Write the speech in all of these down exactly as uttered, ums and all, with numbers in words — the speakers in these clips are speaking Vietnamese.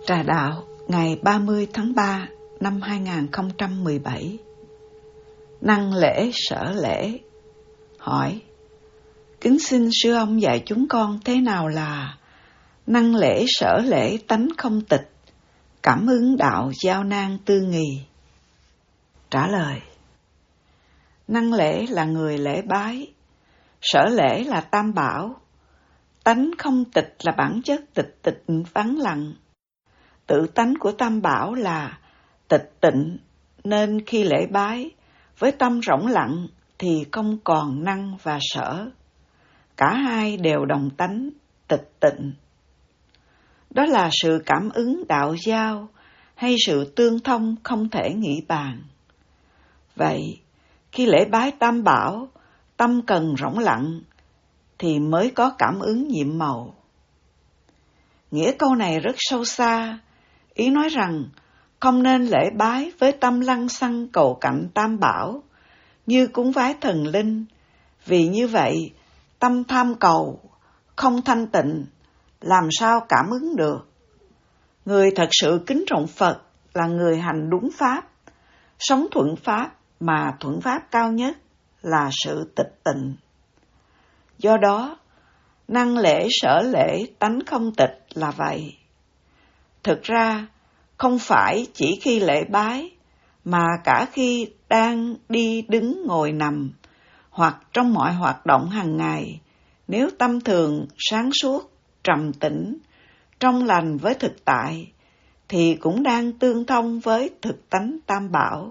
Trà Đạo ngày ba mươi tháng ba năm hai nghìn không trăm mười bảy. Năng lễ sở lễ. Hỏi: kính xin sư ông dạy chúng con thế nào là năng lễ sở lễ tánh không tịch, cảm ứng đạo giao nan tư nghì? Trả lời: năng lễ là người lễ bái, sở lễ là tam bảo, tánh không tịch là bản chất tịch tịch vắng lặng. Tự tánh của tam bảo là tịch tịnh, nên khi lễ bái với tâm rỗng lặng thì không còn năng và sở. Cả hai đều đồng tánh tịch tịnh. Đó là sự cảm ứng đạo giao hay sự tương thông không thể nghĩ bàn. Vậy, khi lễ bái tam bảo, tâm cần rỗng lặng thì mới có cảm ứng nhiệm màu. Nghĩa câu này rất sâu xa, ý nói rằng không nên lễ bái với tâm lăng xăng cầu cạnh tam bảo như cúng vái thần linh, vì như vậy tâm tham cầu không thanh tịnh, làm sao cảm ứng được. Người thật sự kính trọng Phật là người hành đúng pháp, sống thuận pháp, mà thuận pháp cao nhất là sự tịch tịnh. Do đó, năng lễ sở lễ tánh không tịch là vậy. Thực ra, không phải chỉ khi lễ bái, mà cả khi đang đi đứng ngồi nằm, hoặc trong mọi hoạt động hàng ngày, nếu tâm thường sáng suốt, trầm tĩnh, trong lành với thực tại, thì cũng đang tương thông với thực tánh tam bảo.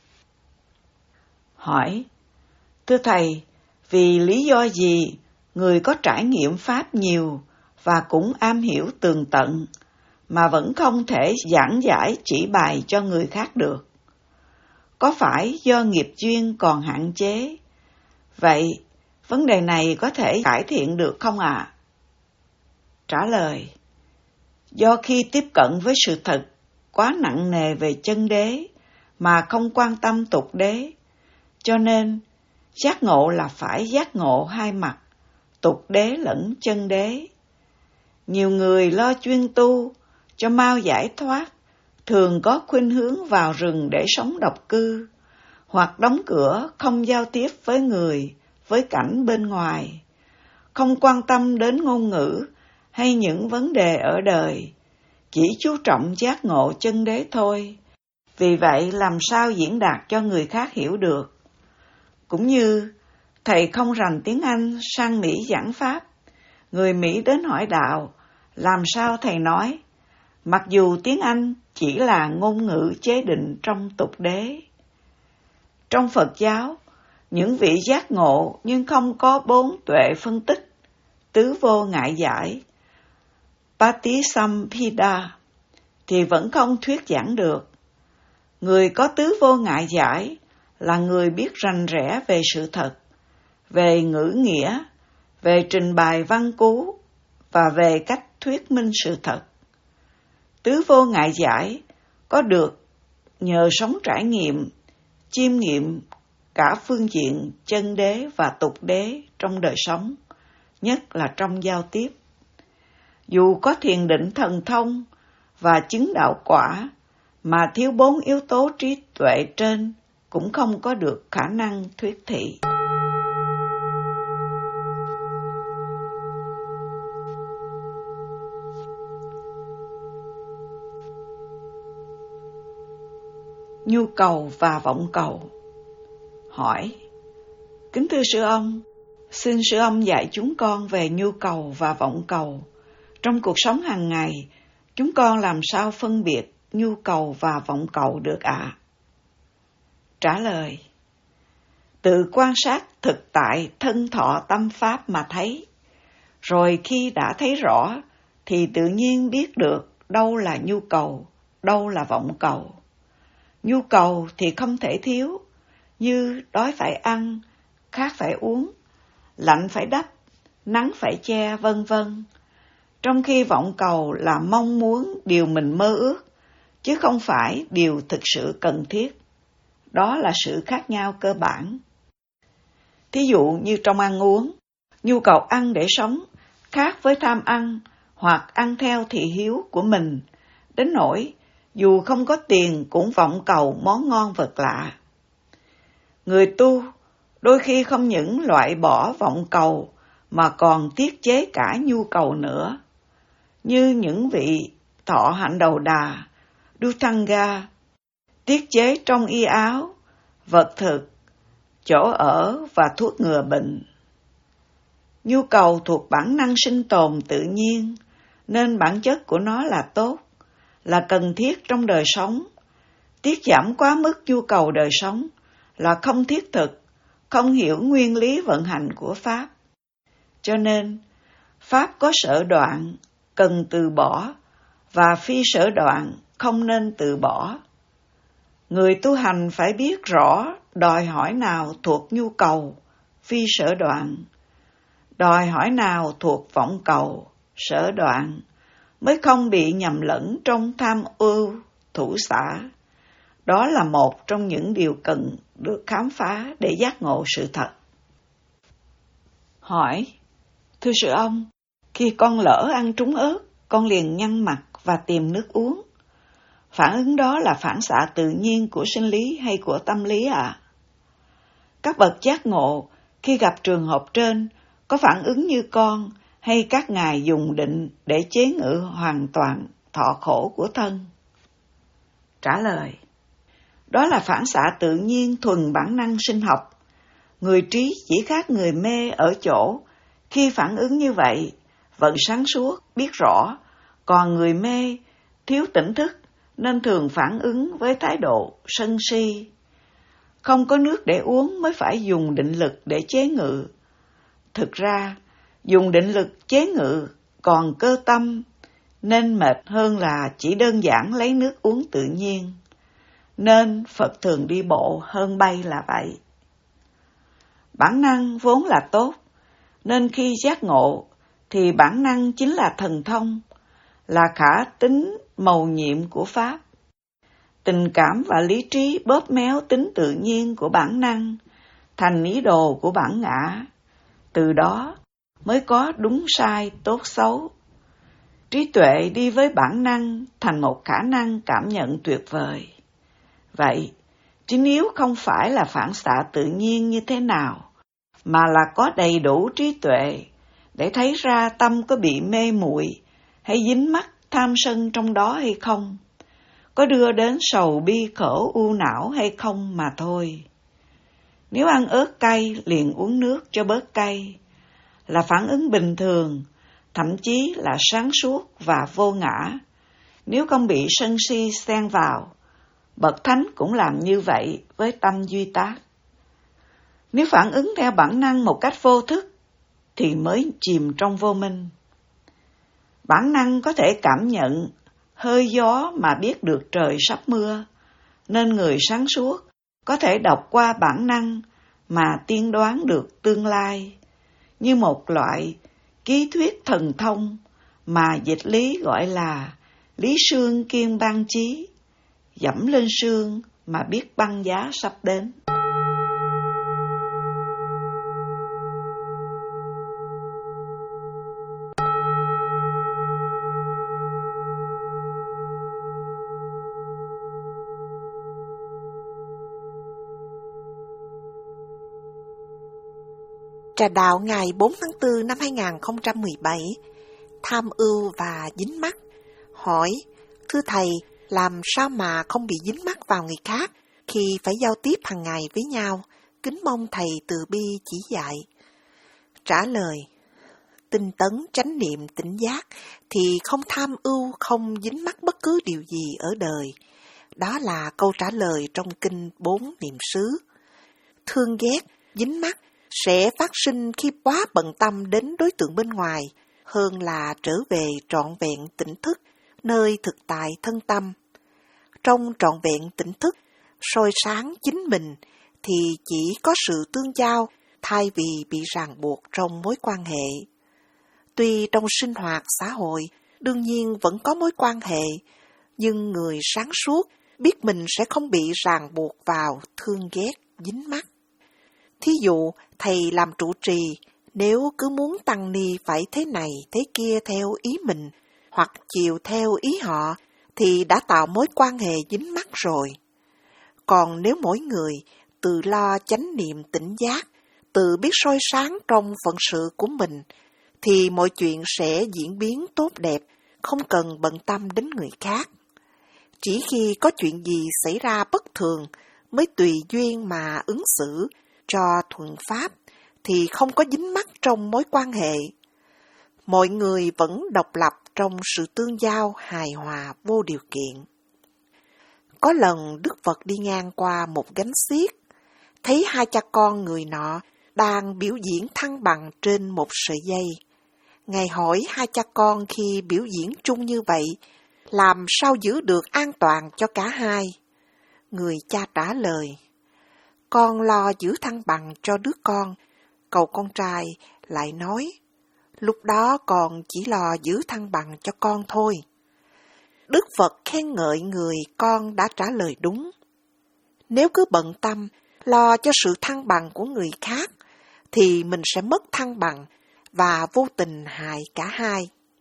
Hỏi: thưa Thầy, vì lý do gì người có trải nghiệm Pháp nhiều và cũng am hiểu tường tận, mà vẫn không thể giảng giải chỉ bài cho người khác được? Có phải do nghiệp duyên còn hạn chế? Vậy, vấn đề này có thể cải thiện được không ạ? À? Trả lời: do khi tiếp cận với sự thật quá nặng nề về chân đế mà không quan tâm tục đế, cho nên giác ngộ là phải giác ngộ hai mặt, tục đế lẫn chân đế. Nhiều người lo chuyên tu cho mau giải thoát, thường có khuynh hướng vào rừng để sống độc cư, hoặc đóng cửa không giao tiếp với người, với cảnh bên ngoài, không quan tâm đến ngôn ngữ hay những vấn đề ở đời, chỉ chú trọng giác ngộ chân đế thôi. Vì vậy làm sao diễn đạt cho người khác hiểu được? Cũng như Thầy không rành tiếng Anh sang Mỹ giảng Pháp, người Mỹ đến hỏi đạo, làm sao Thầy nói, mặc dù tiếng Anh chỉ là ngôn ngữ chế định trong tục đế? Trong Phật giáo, những vị giác ngộ nhưng không có bốn tuệ phân tích, tứ vô ngại giải, Patisampida, thì vẫn không thuyết giảng được. Người có tứ vô ngại giải là người biết rành rẽ về sự thật, về ngữ nghĩa, về trình bày văn cú và về cách thuyết minh sự thật. Tứ vô ngại giải có được nhờ sống trải nghiệm, chiêm nghiệm cả phương diện chân đế và tục đế trong đời sống, nhất là trong giao tiếp. Dù có thiền định thần thông và chứng đạo quả, mà thiếu bốn yếu tố trí tuệ trên cũng không có được khả năng thuyết thị. Nhu cầu và vọng cầu. Hỏi: kính thưa sư ông, xin sư ông dạy chúng con về nhu cầu và vọng cầu. Trong cuộc sống hàng ngày, chúng con làm sao phân biệt nhu cầu và vọng cầu được ạ? À? Trả lời: tự quan sát thực tại thân thọ tâm pháp mà thấy. Rồi khi đã thấy rõ, thì tự nhiên biết được đâu là nhu cầu, đâu là vọng cầu. Nhu cầu thì không thể thiếu, như đói phải ăn, khát phải uống, lạnh phải đắp, nắng phải che, vân vân. Trong khi vọng cầu là mong muốn điều mình mơ ước, chứ không phải điều thực sự cần thiết. Đó là sự khác nhau cơ bản. Thí dụ như trong ăn uống, nhu cầu ăn để sống khác với tham ăn hoặc ăn theo thị hiếu của mình đến nỗi dù không có tiền cũng vọng cầu món ngon vật lạ. Người tu đôi khi không những loại bỏ vọng cầu mà còn tiết chế cả nhu cầu nữa, như những vị thọ hạnh đầu đà, Dutanga, tiết chế trong y áo, vật thực, chỗ ở và thuốc ngừa bệnh. Nhu cầu thuộc bản năng sinh tồn tự nhiên, nên bản chất của nó là tốt, là cần thiết trong đời sống. Tiết giảm quá mức nhu cầu đời sống là không thiết thực, không hiểu nguyên lý vận hành của Pháp. Cho nên, Pháp có sở đoạn, cần từ bỏ, và phi sở đoạn, không nên từ bỏ. Người tu hành phải biết rõ đòi hỏi nào thuộc nhu cầu, phi sở đoạn, đòi hỏi nào thuộc vọng cầu, sở đoạn, mới không bị nhầm lẫn trong tham ưu, thủ xả. Đó là một trong những điều cần được khám phá để giác ngộ sự thật. Hỏi: Thưa sư ông, khi con lỡ ăn trúng ớt, con liền nhăn mặt và tìm nước uống. Phản ứng đó là phản xạ tự nhiên của sinh lý hay của tâm lý ạ? À? Các bậc giác ngộ khi gặp trường hợp trên có phản ứng như con, hay các ngài dùng định để chế ngự hoàn toàn thọ khổ của thân? Trả lời: Đó là phản xạ tự nhiên thuần bản năng sinh học. Người trí chỉ khác người mê ở chỗ, khi phản ứng như vậy, vẫn sáng suốt, biết rõ, còn người mê, thiếu tỉnh thức, nên thường phản ứng với thái độ sân si. Không có nước để uống mới phải dùng định lực để chế ngự. Thực ra, dùng định lực chế ngự còn cơ tâm, nên mệt hơn là chỉ đơn giản lấy nước uống tự nhiên. Nên Phật thường đi bộ hơn bay là vậy. Bản năng vốn là tốt, nên khi giác ngộ thì bản năng chính là thần thông, là khả tính mầu nhiệm của Pháp. Tình cảm và lý trí bóp méo tính tự nhiên của bản năng, thành ý đồ của bản ngã. Từ đó mới có đúng sai, tốt xấu. Trí tuệ đi với bản năng thành một khả năng cảm nhận tuyệt vời. Vậy, chính yếu không phải là phản xạ tự nhiên như thế nào, mà là có đầy đủ trí tuệ để thấy ra tâm có bị mê muội hay dính mắc tham sân trong đó hay không, có đưa đến sầu bi khổ u não hay không mà thôi. Nếu ăn ớt cay liền uống nước cho bớt cay, là phản ứng bình thường, thậm chí là sáng suốt và vô ngã. Nếu không bị sân si xen vào, bậc thánh cũng làm như vậy với tâm duy tác. Nếu phản ứng theo bản năng một cách vô thức, thì mới chìm trong vô minh. Bản năng có thể cảm nhận hơi gió mà biết được trời sắp mưa, nên người sáng suốt có thể đọc qua bản năng mà tiên đoán được tương lai, như một loại ký thuyết thần thông mà dịch lý gọi là lý sương kiên băng chí, dẫm lên sương mà biết băng giá sắp đến. Trà đạo ngày bốn tháng tư năm hai nghìn không trăm mười bảy, tham ưu và dính mắc. Hỏi: Thưa Thầy, làm sao mà không bị dính mắc vào người khác khi phải giao tiếp hàng ngày với nhau? Kính mong Thầy từ bi chỉ dạy. Trả lời: Tinh tấn chánh niệm tỉnh giác thì không tham ưu, không dính mắc bất cứ điều gì ở đời. Đó là câu trả lời trong kinh bốn niệm xứ. Thương ghét, dính mắc sẽ phát sinh khi quá bận tâm đến đối tượng bên ngoài, hơn là trở về trọn vẹn tỉnh thức, nơi thực tại thân tâm. Trong trọn vẹn tỉnh thức, soi sáng chính mình, thì chỉ có sự tương giao thay vì bị ràng buộc trong mối quan hệ. Tuy trong sinh hoạt xã hội, đương nhiên vẫn có mối quan hệ, nhưng người sáng suốt biết mình sẽ không bị ràng buộc vào thương ghét, dính mắc. Thí dụ, thầy làm trụ trì, nếu cứ muốn tăng ni phải thế này, thế kia theo ý mình, hoặc chiều theo ý họ, thì đã tạo mối quan hệ dính mắc rồi. Còn nếu mỗi người tự lo chánh niệm tỉnh giác, tự biết soi sáng trong phận sự của mình, thì mọi chuyện sẽ diễn biến tốt đẹp, không cần bận tâm đến người khác. Chỉ khi có chuyện gì xảy ra bất thường mới tùy duyên mà ứng xử cho thuận pháp, thì không có dính mắc trong mối quan hệ. Mọi người vẫn độc lập trong sự tương giao hài hòa vô điều kiện. Có lần Đức Phật đi ngang qua một gánh xiếc, thấy hai cha con người nọ đang biểu diễn thăng bằng trên một sợi dây. Ngài hỏi hai cha con khi biểu diễn chung như vậy, làm sao giữ được an toàn cho cả hai? Người cha trả lời, con lo giữ thăng bằng cho đứa con. Cậu con trai lại nói, lúc đó con chỉ lo giữ thăng bằng cho con thôi. Đức Phật khen ngợi người con đã trả lời đúng. Nếu cứ bận tâm, lo cho sự thăng bằng của người khác, thì mình sẽ mất thăng bằng và vô tình hại cả hai.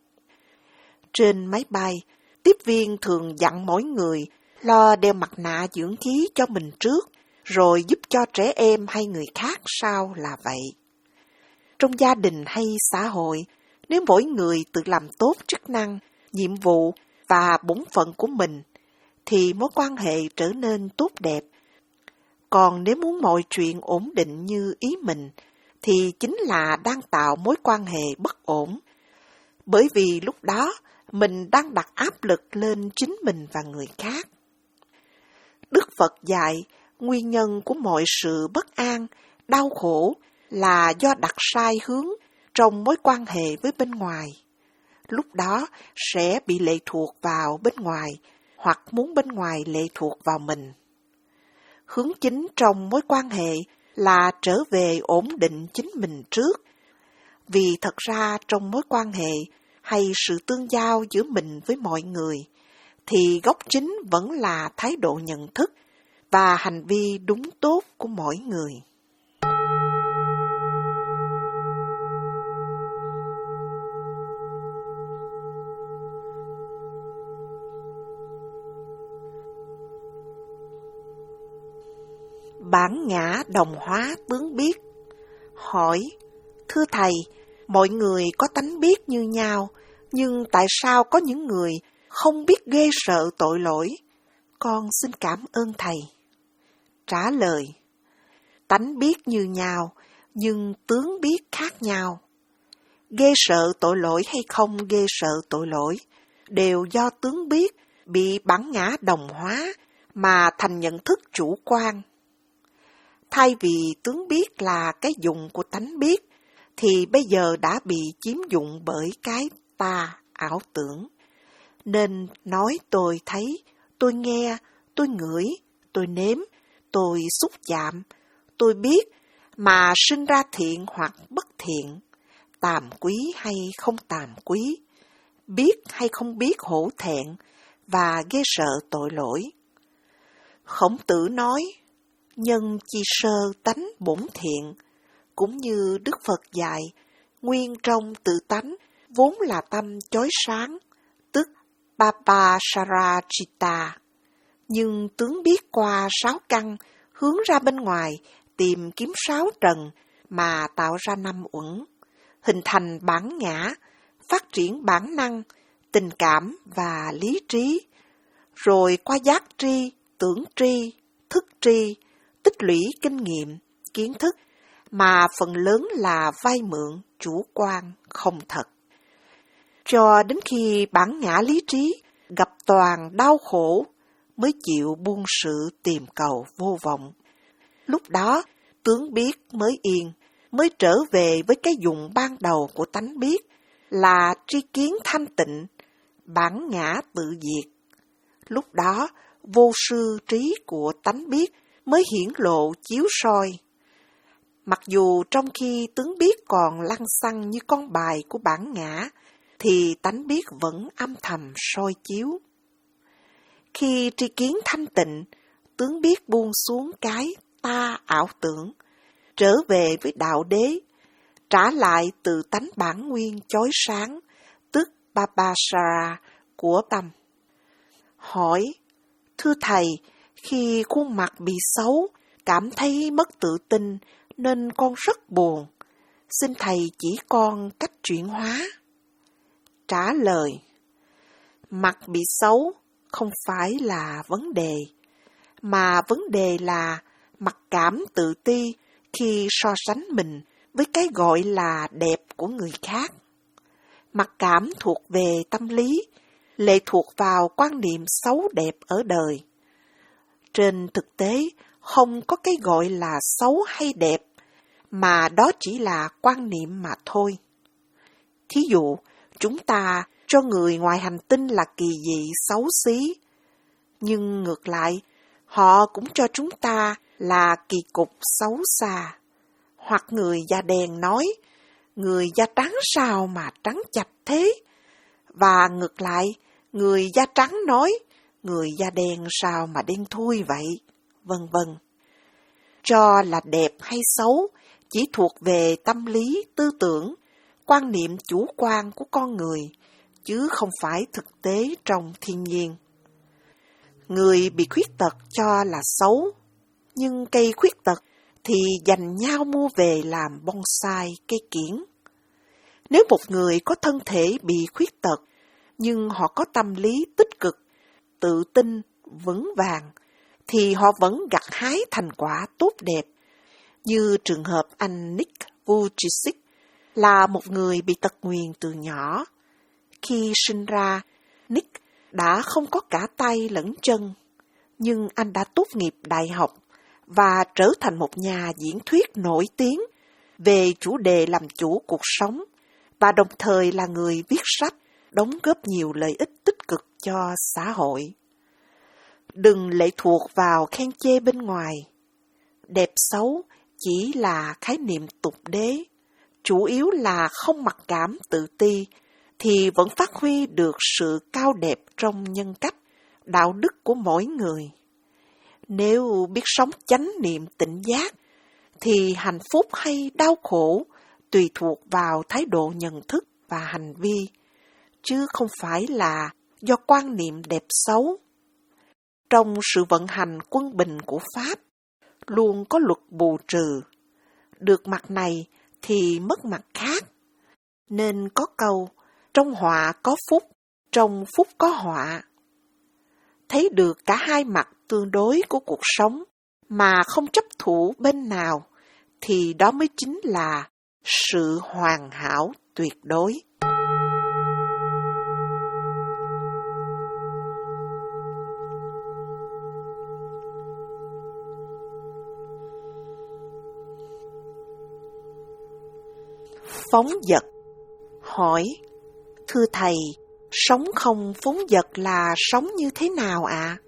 Trên máy bay, tiếp viên thường dặn mỗi người lo đeo mặt nạ dưỡng khí cho mình trước, rồi giúp cho trẻ em hay người khác sau là vậy. Trong gia đình hay xã hội, nếu mỗi người tự làm tốt chức năng, nhiệm vụ và bổn phận của mình, thì mối quan hệ trở nên tốt đẹp. Còn nếu muốn mọi chuyện ổn định như ý mình, thì chính là đang tạo mối quan hệ bất ổn. Bởi vì lúc đó, mình đang đặt áp lực lên chính mình và người khác. Đức Phật dạy, nguyên nhân của mọi sự bất an, đau khổ là do đặt sai hướng trong mối quan hệ với bên ngoài. Lúc đó sẽ bị lệ thuộc vào bên ngoài, hoặc muốn bên ngoài lệ thuộc vào mình. Hướng chính trong mối quan hệ là trở về ổn định chính mình trước. Vì thật ra trong mối quan hệ hay sự tương giao giữa mình với mọi người, thì gốc chính vẫn là thái độ nhận thức và hành vi đúng tốt của mỗi người. Bản ngã đồng hóa tướng biết. Hỏi, thưa Thầy, mọi người có tánh biết như nhau, nhưng tại sao có những người không biết ghê sợ tội lỗi? Con xin cảm ơn Thầy. Trả lời, tánh biết như nhau, nhưng tướng biết khác nhau. Ghê sợ tội lỗi hay không ghê sợ tội lỗi, đều do tướng biết bị bản ngã đồng hóa mà thành nhận thức chủ quan. Thay vì tướng biết là cái dụng của tánh biết, thì bây giờ đã bị chiếm dụng bởi cái ta ảo tưởng. Nên nói tôi thấy, tôi nghe, tôi ngửi, tôi nếm, tôi xúc chạm, tôi biết, mà sinh ra thiện hoặc bất thiện, tàm quý hay không tàm quý, biết hay không biết hổ thẹn và ghê sợ tội lỗi. Khổng Tử nói, nhân chi sơ tánh bổn thiện, cũng như Đức Phật dạy, nguyên trong tự tánh vốn là tâm chói sáng, tức Papasarachita. Nhưng tướng biết qua sáu căn, hướng ra bên ngoài, tìm kiếm sáu trần mà tạo ra năm uẩn, hình thành bản ngã, phát triển bản năng, tình cảm và lý trí, rồi qua giác tri, tưởng tri, thức tri, tích lũy kinh nghiệm, kiến thức, mà phần lớn là vay mượn, chủ quan, không thật. Cho đến khi bản ngã lý trí gặp toàn đau khổ, mới chịu buông sự tìm cầu vô vọng. Lúc đó, tướng biết mới yên, mới trở về với cái dụng ban đầu của tánh biết, là tri kiến thanh tịnh, bản ngã tự diệt. Lúc đó, vô sư trí của tánh biết mới hiển lộ chiếu soi. Mặc dù trong khi tướng biết còn lăng xăng như con bài của bản ngã, thì tánh biết vẫn âm thầm soi chiếu. Khi tri kiến thanh tịnh, tướng biết buông xuống cái ta ảo tưởng, trở về với đạo đế, trả lại từ tánh bản nguyên chói sáng, tức Papasara của tâm. hỏi, thưa thầy, khi khuôn mặt bị xấu, cảm thấy mất tự tin nên con rất buồn. Xin thầy chỉ con cách chuyển hóa. Trả lời, mặt bị xấu không phải là vấn đề, mà vấn đề là mặc cảm tự ti khi so sánh mình với cái gọi là đẹp của người khác. Mặc cảm thuộc về tâm lý, lệ thuộc vào quan niệm xấu đẹp ở đời. Trên thực tế, không có cái gọi là xấu hay đẹp, mà đó chỉ là quan niệm mà thôi. Thí dụ, chúng ta cho người ngoài hành tinh là kỳ dị xấu xí, nhưng ngược lại, họ cũng cho chúng ta là kỳ cục xấu xa. Hoặc người da đen nói, người da trắng sao mà trắng chạch thế? Và ngược lại, người da trắng nói, người da đen sao mà đen thui vậy? Vân vân. Cho là đẹp hay xấu chỉ thuộc về tâm lý, tư tưởng, quan niệm chủ quan của con người, chứ không phải thực tế trong thiên nhiên. Người bị khuyết tật cho là xấu, nhưng cây khuyết tật thì giành nhau mua về làm bonsai cây kiểng. Nếu một người có thân thể bị khuyết tật, nhưng họ có tâm lý tích cực, tự tin, vững vàng, thì họ vẫn gặt hái thành quả tốt đẹp, như trường hợp anh Nick Vujicic, là một người bị tật nguyền từ nhỏ. Khi sinh ra, Nick đã không có cả tay lẫn chân, nhưng anh đã tốt nghiệp đại học và trở thành một nhà diễn thuyết nổi tiếng về chủ đề làm chủ cuộc sống, và đồng thời là người viết sách, đóng góp nhiều lợi ích tích cực cho xã hội. Đừng lệ thuộc vào khen chê bên ngoài. Đẹp xấu chỉ là khái niệm tục đế, chủ yếu là không mặc cảm tự ti, thì vẫn phát huy được sự cao đẹp trong nhân cách, đạo đức của mỗi người. Nếu biết sống chánh niệm tỉnh giác, thì hạnh phúc hay đau khổ tùy thuộc vào thái độ nhận thức và hành vi, chứ không phải là do quan niệm đẹp xấu. Trong sự vận hành quân bình của Pháp, luôn có luật bù trừ. Được mặt này thì mất mặt khác. Nên có câu, trong họa có phúc, trong phúc có họa. Thấy được cả hai mặt tương đối của cuộc sống mà không chấp thủ bên nào, thì đó mới chính là sự hoàn hảo tuyệt đối. Phóng dật. Hỏi, thưa thầy, sống không phóng dật là sống như thế nào ạ? À?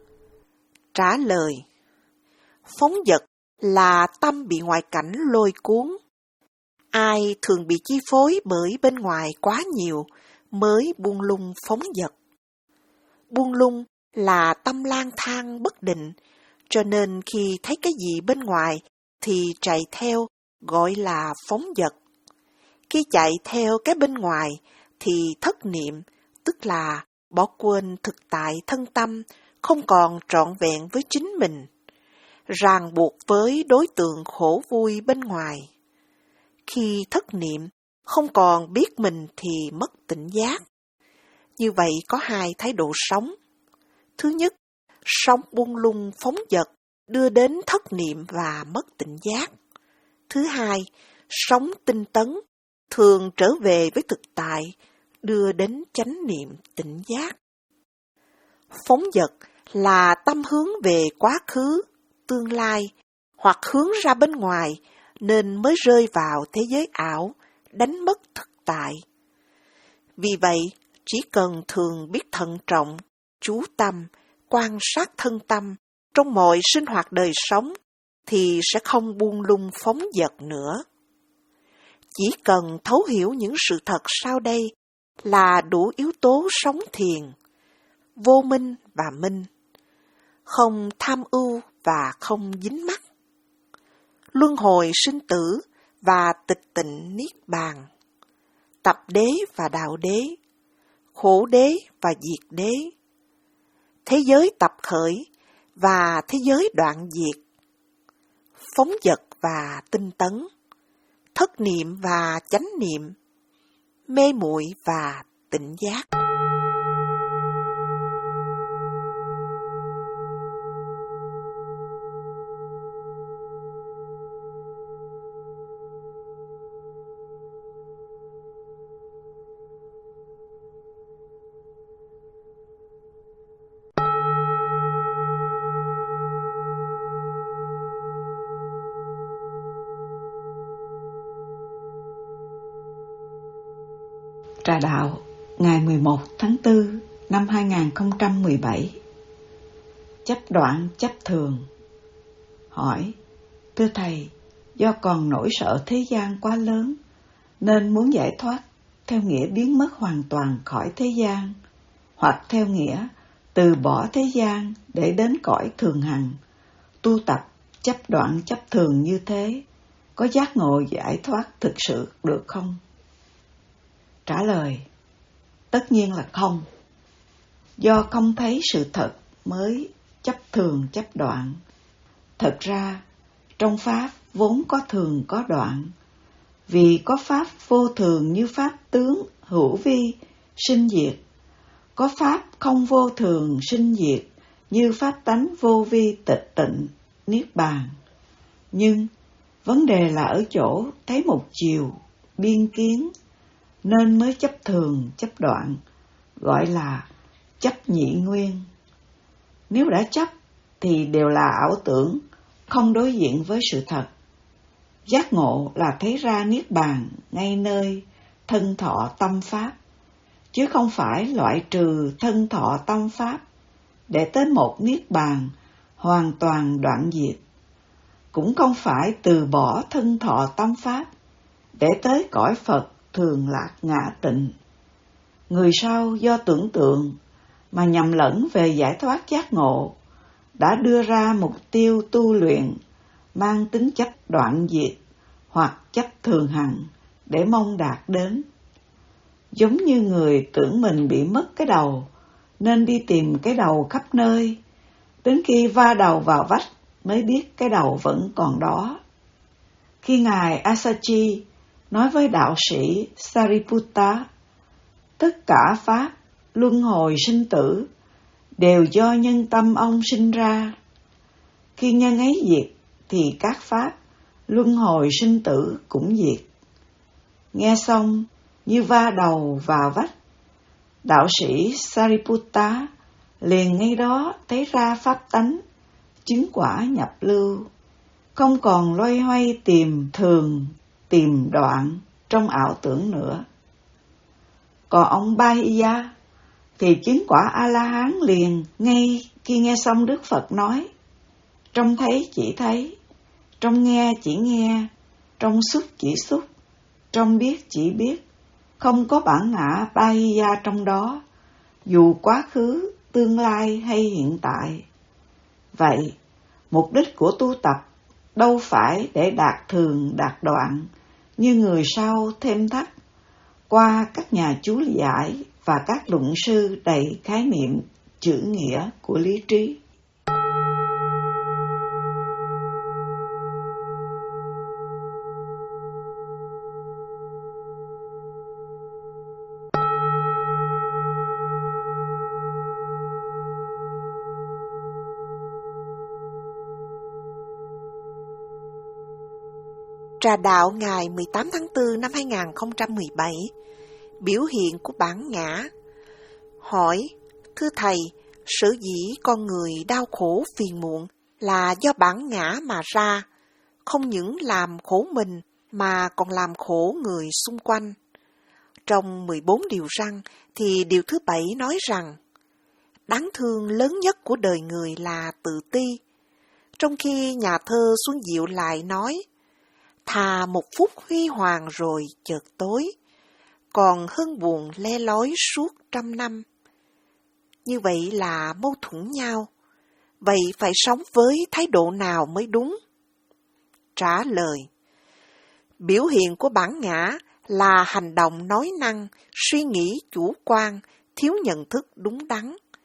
Trả lời, phóng dật là tâm bị ngoại cảnh lôi cuốn. Ai thường bị chi phối bởi bên ngoài quá nhiều mới buông lung phóng dật. Buông lung là tâm lang thang bất định, cho nên khi thấy cái gì bên ngoài thì chạy theo, gọi là phóng dật. Khi chạy theo cái bên ngoài thì thất niệm, tức là bỏ quên thực tại thân tâm, không còn trọn vẹn với chính mình, ràng buộc với đối tượng khổ vui bên ngoài. Khi thất niệm, không còn biết mình thì mất tỉnh giác. Như vậy có hai thái độ sống. Thứ nhất, sống buông lung phóng dật, đưa đến thất niệm và mất tỉnh giác. Thứ hai, sống tinh tấn, thường trở về với thực tại, đưa đến chánh niệm tỉnh giác. Phóng dật là tâm hướng về quá khứ, tương lai, hoặc hướng ra bên ngoài, nên mới rơi vào thế giới ảo, đánh mất thực tại. Vì vậy, chỉ cần thường biết thận trọng, chú tâm, quan sát thân tâm trong mọi sinh hoạt đời sống, thì sẽ không buông lung phóng dật nữa. Chỉ cần thấu hiểu những sự thật sau đây là đủ yếu tố sống thiền, vô minh và minh, không tham ưu và không dính mắc, luân hồi sinh tử và tịch tịnh niết bàn, tập đế và đạo đế, khổ đế và diệt đế. thế giới tập khởi và thế giới đoạn diệt, phóng dật và tinh tấn, thất niệm và chánh niệm, mê muội và tỉnh giác. Trà đạo ngày mười một tháng tư năm hai nghìn không trăm mười bảy. Chấp đoạn chấp thường. Hỏi: Thưa Thầy, do còn nỗi sợ thế gian quá lớn nên muốn giải thoát theo nghĩa biến mất hoàn toàn khỏi thế gian, hoặc theo nghĩa từ bỏ thế gian để đến cõi thường hằng, tu tập chấp đoạn chấp thường như thế, có giác ngộ giải thoát thực sự được không? Trả lời: tất nhiên là không. Do không thấy sự thật mới chấp thường chấp đoạn. Thật ra, trong Pháp vốn có thường có đoạn, vì có Pháp vô thường như Pháp tướng hữu vi, sinh diệt, có Pháp không vô thường sinh diệt như Pháp tánh vô vi tịch tịnh, niết bàn. Nhưng vấn đề là ở chỗ thấy một chiều, biên kiến, nên mới chấp thường, chấp đoạn, gọi là chấp nhị nguyên. Nếu đã chấp thì đều là ảo tưởng, không đối diện với sự thật. Giác ngộ là thấy ra niết bàn ngay nơi thân thọ tâm pháp, chứ không phải loại trừ thân thọ tâm pháp để tới một niết bàn hoàn toàn đoạn diệt, cũng không phải từ bỏ thân thọ tâm pháp để tới cõi Phật thường lạc ngã tịnh. Người sau do tưởng tượng mà nhầm lẫn về giải thoát giác ngộ, đã đưa ra mục tiêu tu luyện mang tính chấp đoạn diệt hoặc chấp thường hằng để mong đạt đến. Giống như người tưởng mình bị mất cái đầu nên đi tìm cái đầu khắp nơi, đến khi va đầu vào vách mới biết cái đầu vẫn còn đó. Khi Ngài Asachi nói với đạo sĩ Sariputta, tất cả Pháp, luân hồi sinh tử, đều do nhân tâm ông sinh ra. Khi nhân ấy diệt, thì các Pháp, luân hồi sinh tử cũng diệt. Nghe xong, như va đầu vào vách, đạo sĩ Sariputta liền ngay đó thấy ra Pháp tánh, chứng quả nhập lưu, không còn loay hoay tìm thường, tìm đoạn trong ảo tưởng nữa. Còn ông Bahiya thì chứng quả A-la-hán liền ngay khi nghe xong Đức Phật nói: trong thấy chỉ thấy, trong nghe chỉ nghe, trong xúc chỉ xúc, trong biết chỉ biết, không có bản ngã Bahiya trong đó, dù quá khứ, tương lai hay hiện tại. Vậy, mục đích của tu tập đâu phải để đạt thường đạt đoạn như người sau thêm thắt qua các nhà chú giải và các luận sư đầy khái niệm chữ nghĩa của lý trí. Trà đạo ngày mười tám tháng tư năm hai nghìn không trăm mười bảy. Biểu hiện của bản ngã. Hỏi: thưa Thầy, sở dĩ con người đau khổ phiền muộn là do bản ngã mà ra, không những làm khổ mình mà còn làm khổ người xung quanh. Trong mười bốn điều răn thì điều thứ bảy nói rằng đáng thương lớn nhất của đời người là tự ti, trong khi nhà thơ Xuân Diệu lại nói: thà một phút huy hoàng rồi chợt tối, còn hơn buồn le lói suốt trăm năm. Như vậy là mâu thuẫn nhau. Vậy phải sống với thái độ nào mới đúng? Trả lời: biểu hiện của bản ngã là hành động nói năng, suy nghĩ chủ quan, thiếu nhận thức đúng đắn.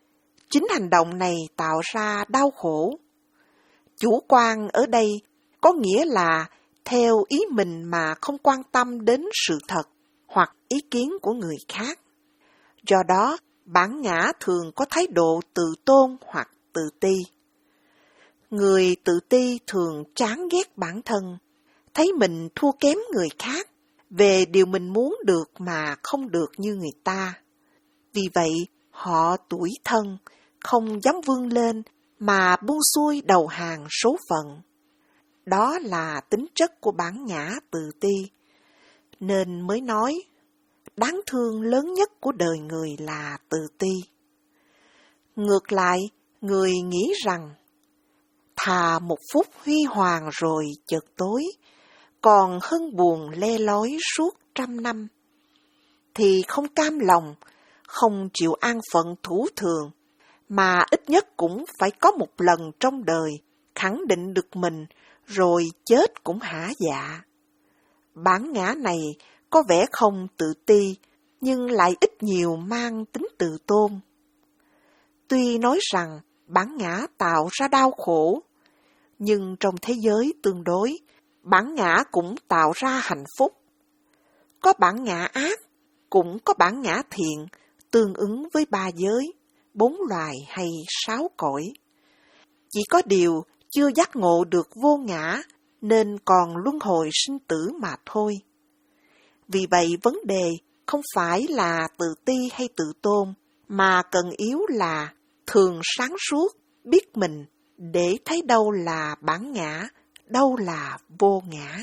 Chính hành động này tạo ra đau khổ. Chủ quan ở đây có nghĩa là theo ý mình mà không quan tâm đến sự thật hoặc ý kiến của người khác. Do đó, bản ngã thường có thái độ tự tôn hoặc tự ti. Người tự ti thường chán ghét bản thân, thấy mình thua kém người khác về điều mình muốn được mà không được như người ta. Vì vậy, họ tủi thân, không dám vươn lên mà buông xuôi đầu hàng số phận. Đó là tính chất của bản ngã tự ti, nên mới nói, đáng thương lớn nhất của đời người là tự ti. Ngược lại, người nghĩ rằng, thà một phút huy hoàng rồi chợt tối, còn hơn buồn le lói suốt trăm năm, thì không cam lòng, không chịu an phận thủ thường, mà ít nhất cũng phải có một lần trong đời khẳng định được mình, rồi chết cũng hả dạ. Bản ngã này có vẻ không tự ti, nhưng lại ít nhiều mang tính tự tôn. Tuy nói rằng bản ngã tạo ra đau khổ, nhưng trong thế giới tương đối, bản ngã cũng tạo ra hạnh phúc. Có bản ngã ác, cũng có bản ngã thiện, tương ứng với ba giới, bốn loài hay sáu cõi. Chỉ có điều chưa giác ngộ được vô ngã, nên còn luân hồi sinh tử mà thôi. Vì vậy vấn đề không phải là tự ti hay tự tôn, mà cần yếu là thường sáng suốt, biết mình, để thấy đâu là bản ngã, đâu là vô ngã.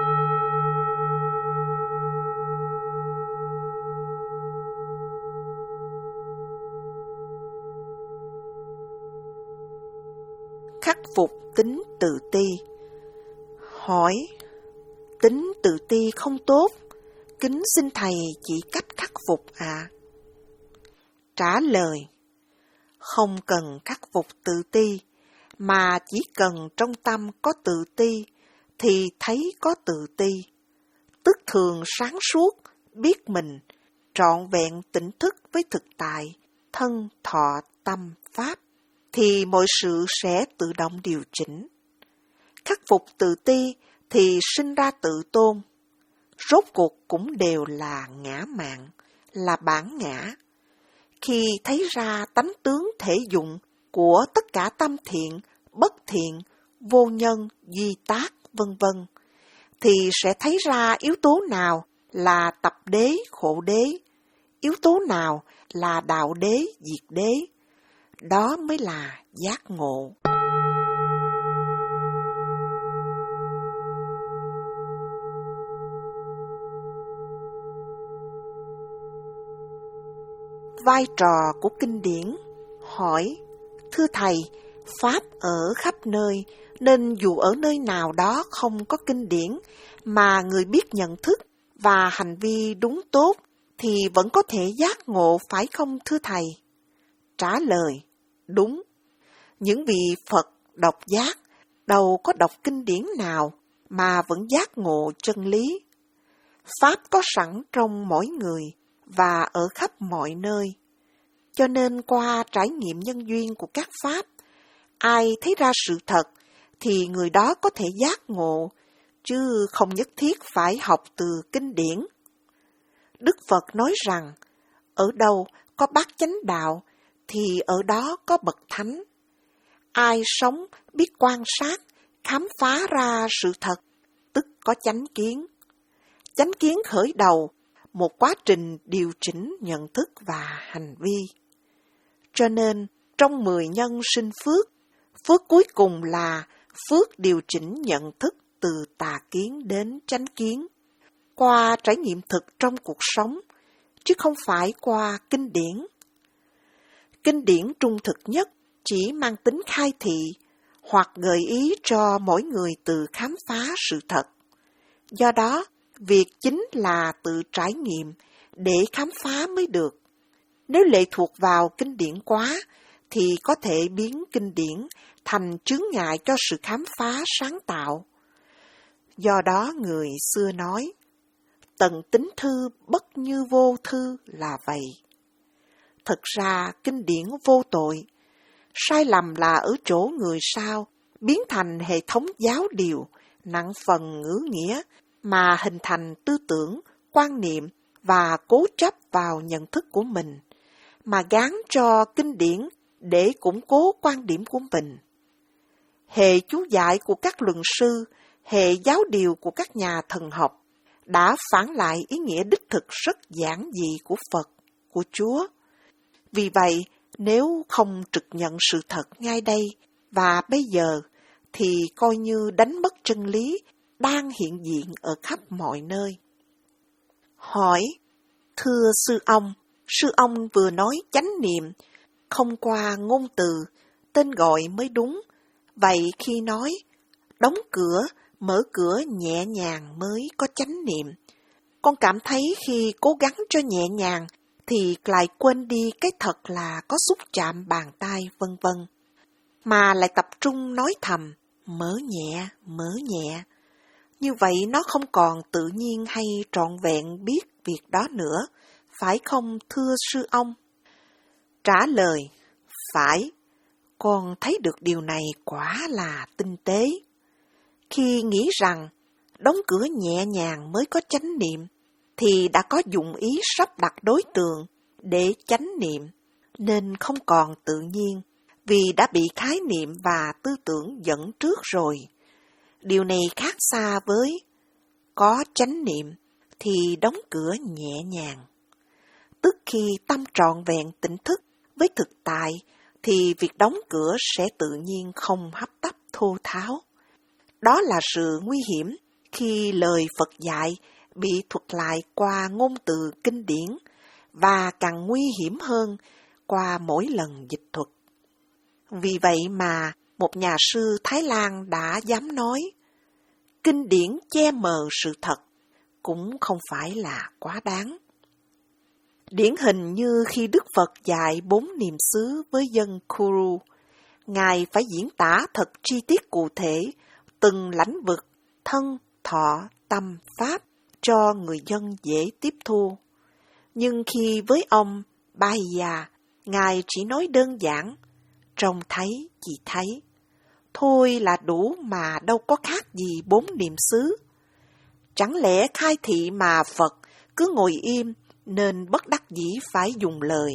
Khắc phục tính tự ti. Hỏi, tính tự ti không tốt, kính xin thầy chỉ cách khắc phục ạ. À? Trả lời, không cần khắc phục tự ti, mà chỉ cần trong tâm có tự ti, thì thấy có tự ti, tức thường sáng suốt, biết mình, trọn vẹn tỉnh thức với thực tại, thân, thọ, tâm, pháp, thì mọi sự sẽ tự động điều chỉnh. Khắc phục tự ti thì sinh ra tự tôn. Rốt cuộc cũng đều là ngã mạn, là bản ngã. Khi thấy ra tánh tướng thể dụng của tất cả tâm thiện, bất thiện, vô nhân, duy tác, vân vân, thì sẽ thấy ra yếu tố nào là tập đế, khổ đế, yếu tố nào là đạo đế, diệt đế. Đó mới là giác ngộ. Vai trò của kinh điển. Hỏi, thưa thầy, Pháp ở khắp nơi, nên dù ở nơi nào đó không có kinh điển, mà người biết nhận thức và hành vi đúng tốt, thì vẫn có thể giác ngộ phải không thưa thầy? Trả lời, đúng. Những vị Phật độc giác, đâu có đọc kinh điển nào mà vẫn giác ngộ chân lý. Pháp có sẵn trong mỗi người và ở khắp mọi nơi. Cho nên qua trải nghiệm nhân duyên của các Pháp, ai thấy ra sự thật thì người đó có thể giác ngộ, chứ không nhất thiết phải học từ kinh điển. Đức Phật nói rằng, ở đâu có bát chánh đạo thì ở đó có bậc thánh. Ai sống biết quan sát, khám phá ra sự thật, tức có chánh kiến. Chánh kiến khởi đầu, một quá trình điều chỉnh nhận thức và hành vi. Cho nên, trong mười nhân sinh phước, phước cuối cùng là phước điều chỉnh nhận thức từ tà kiến đến chánh kiến, qua trải nghiệm thực trong cuộc sống, chứ không phải qua kinh điển. Kinh điển trung thực nhất chỉ mang tính khai thị, hoặc gợi ý cho mỗi người tự khám phá sự thật. Do đó, việc chính là tự trải nghiệm để khám phá mới được. Nếu lệ thuộc vào kinh điển quá, thì có thể biến kinh điển thành chướng ngại cho sự khám phá sáng tạo. Do đó người xưa nói, tận tính thư bất như vô thư là vậy. Thật ra kinh điển vô tội, Sai lầm là ở chỗ người sau biến thành hệ thống giáo điều, nặng phần ngữ nghĩa, mà hình thành tư tưởng, quan niệm và cố chấp vào nhận thức của mình, mà gán cho kinh điển để củng cố quan điểm của mình. Hệ chú giải của các luận sư, hệ giáo điều của các nhà thần học đã phản lại ý nghĩa đích thực rất giản dị của Phật, của Chúa. Vì vậy, nếu không trực nhận sự thật ngay đây và bây giờ, thì coi như đánh mất chân lý đang hiện diện ở khắp mọi nơi. Hỏi: thưa sư ông, sư ông vừa nói chánh niệm, không qua ngôn từ, tên gọi mới đúng. Vậy khi nói, đóng cửa, mở cửa nhẹ nhàng mới có chánh niệm. Con cảm thấy khi cố gắng cho nhẹ nhàng, thì lại quên đi cái thật là có xúc chạm bàn tay vân vân. Mà lại tập trung nói thầm, mở nhẹ, mở nhẹ. Như vậy nó không còn tự nhiên hay trọn vẹn biết việc đó nữa, phải không thưa sư ông? Trả lời: phải, con thấy được điều này quả là tinh tế. Khi nghĩ rằng đóng cửa nhẹ nhàng mới có chánh niệm, thì đã có dụng ý sắp đặt đối tượng để chánh niệm, nên không còn tự nhiên, vì đã bị khái niệm và tư tưởng dẫn trước rồi. Điều này khác xa với có chánh niệm thì đóng cửa nhẹ nhàng. Tức khi tâm trọn vẹn tỉnh thức với thực tại, thì việc đóng cửa sẽ tự nhiên không hấp tấp thô tháo. Đó là sự nguy hiểm khi lời Phật dạy bị thuật lại qua ngôn từ kinh điển, và càng nguy hiểm hơn qua mỗi lần dịch thuật. Vì vậy mà một nhà sư Thái Lan đã dám nói, kinh điển che mờ sự thật cũng không phải là quá đáng. Điển hình như khi Đức Phật dạy bốn niệm xứ với dân Kuru, Ngài phải diễn tả thật chi tiết cụ thể từng lãnh vực, thân, thọ, tâm, pháp cho người dân dễ tiếp thu. Nhưng khi với ông Bahia, Ngài chỉ nói đơn giản, trông thấy chỉ thấy. Thôi là đủ mà đâu có khác gì bốn niệm xứ. Chẳng lẽ khai thị mà Phật cứ ngồi im nên bất đắc dĩ phải dùng lời.